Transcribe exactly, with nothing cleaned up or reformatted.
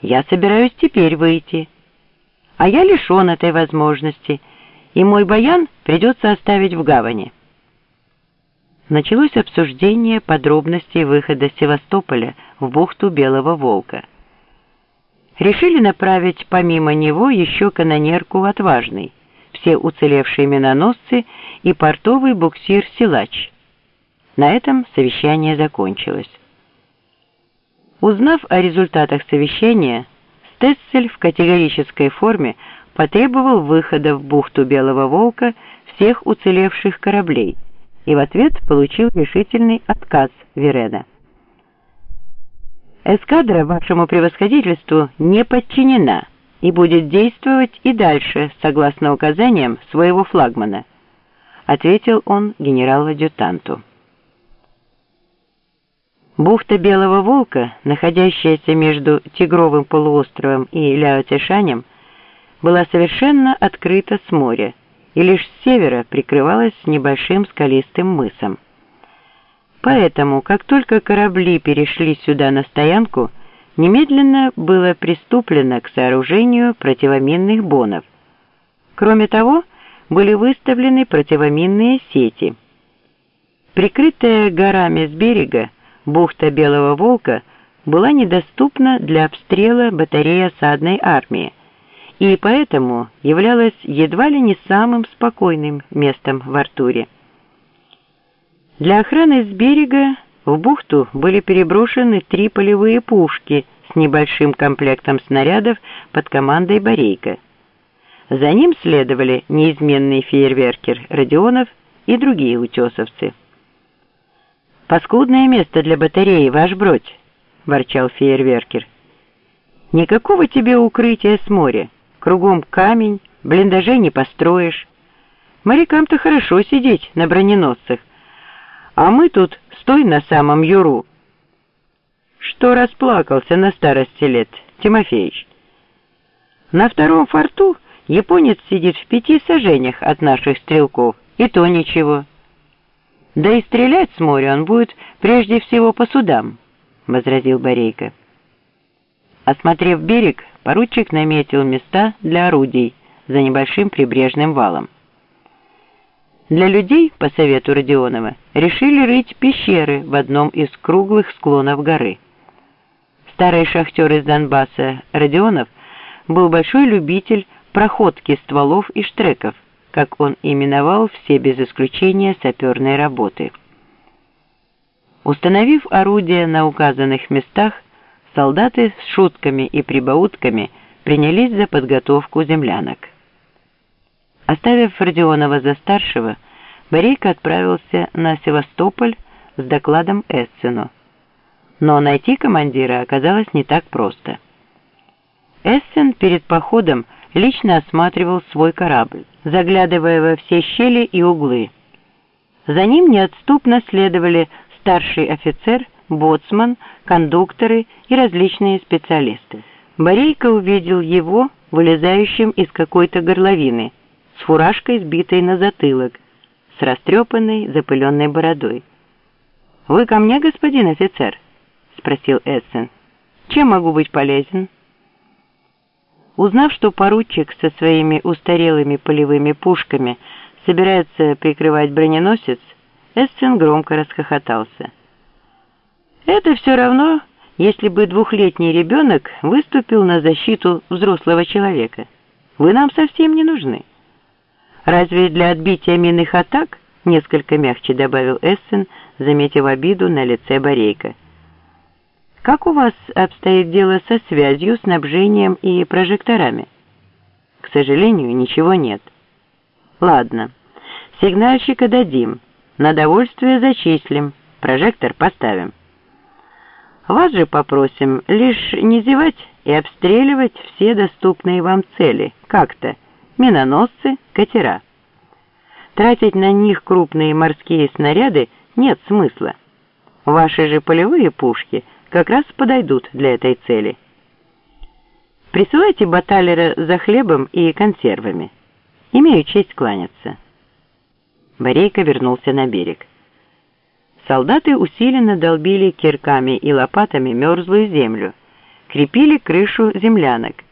Я собираюсь теперь выйти. А я лишен этой возможности, и мой баян придется оставить в гавани. Началось обсуждение подробностей выхода Севастополя в бухту Белого Волка. Решили направить помимо него еще канонерку «Отважный», все уцелевшие миноносцы и портовый буксир «Силач». На этом совещание закончилось. Узнав о результатах совещания, Стетцель в категорической форме потребовал выхода в бухту Белого Волка всех уцелевших кораблей и в ответ получил решительный отказ Вирена. «Эскадра вашему превосходительству не подчинена и будет действовать и дальше согласно указаниям своего флагмана», ответил он генерал-адъютанту. Бухта Белого Волка, находящаяся между Тигровым полуостровом и Ляо-Цзешанем, была совершенно открыта с моря и лишь с севера прикрывалась небольшим скалистым мысом. Поэтому, как только корабли перешли сюда на стоянку, немедленно было приступлено к сооружению противоминных бонов. Кроме того, были выставлены противоминные сети. Прикрытая горами с берега, бухта Белого Волка была недоступна для обстрела батареи осадной армии и поэтому являлась едва ли не самым спокойным местом в Артуре. Для охраны с берега в бухту были переброшены три полевые пушки с небольшим комплектом снарядов под командой Борейко. За ним следовали неизменный фейерверкер Родионов и другие утесовцы. «Паскудное место для батареи, ваш бродь!» — ворчал фейерверкер. «Никакого тебе укрытия с моря. Кругом камень, блиндажей не построишь. Морякам-то хорошо сидеть на броненосцах, а мы тут стой на самом юру». «Что расплакался на старости лет, Тимофеич? На втором форту японец сидит в пяти саженях от наших стрелков, и то ничего. Да и стрелять с моря он будет прежде всего по судам», — возразил Борейко. Осмотрев берег, поручик наметил места для орудий за небольшим прибрежным валом. Для людей, по совету Родионова, решили рыть пещеры в одном из круглых склонов горы. Старый шахтер из Донбасса Родионов был большой любитель проходки стволов и штреков, как он именовал все без исключения саперные работы. Установив орудия на указанных местах, солдаты с шутками и прибаутками принялись за подготовку землянок. Оставив Родионова за старшего, Борейко отправился на Севастополь с докладом Эссену. Но найти командира оказалось не так просто. Эссен перед походом лично осматривал свой корабль, заглядывая во все щели и углы. За ним неотступно следовали старший офицер, боцман, кондукторы и различные специалисты. Борейко увидел его, вылезающим из какой-то горловины, с фуражкой, сбитой на затылок, с растрепанной, запыленной бородой. «Вы ко мне, господин офицер?» — спросил Эссен. «Чем могу быть полезен?» Узнав, что поручик со своими устарелыми полевыми пушками собирается прикрывать броненосец, Эссен громко расхохотался. «Это все равно, если бы двухлетний ребенок выступил на защиту взрослого человека. Вы нам совсем не нужны. Разве для отбития минных атак, — несколько мягче добавил Эссен, заметив обиду на лице Борейко. — Как у вас обстоит дело со связью, снабжением и прожекторами? — К сожалению, ничего нет. — Ладно, сигнальщика дадим, на довольствие зачислим, прожектор поставим. Вас же попросим лишь не зевать и обстреливать все доступные вам цели, как-то, миноносцы, катера. Тратить на них крупные морские снаряды нет смысла. Ваши же полевые пушки как раз подойдут для этой цели. Присылайте баталера за хлебом и консервами. Имею честь кланяться». Борейко вернулся на берег. Солдаты усиленно долбили кирками и лопатами мерзлую землю, крепили крышу землянок.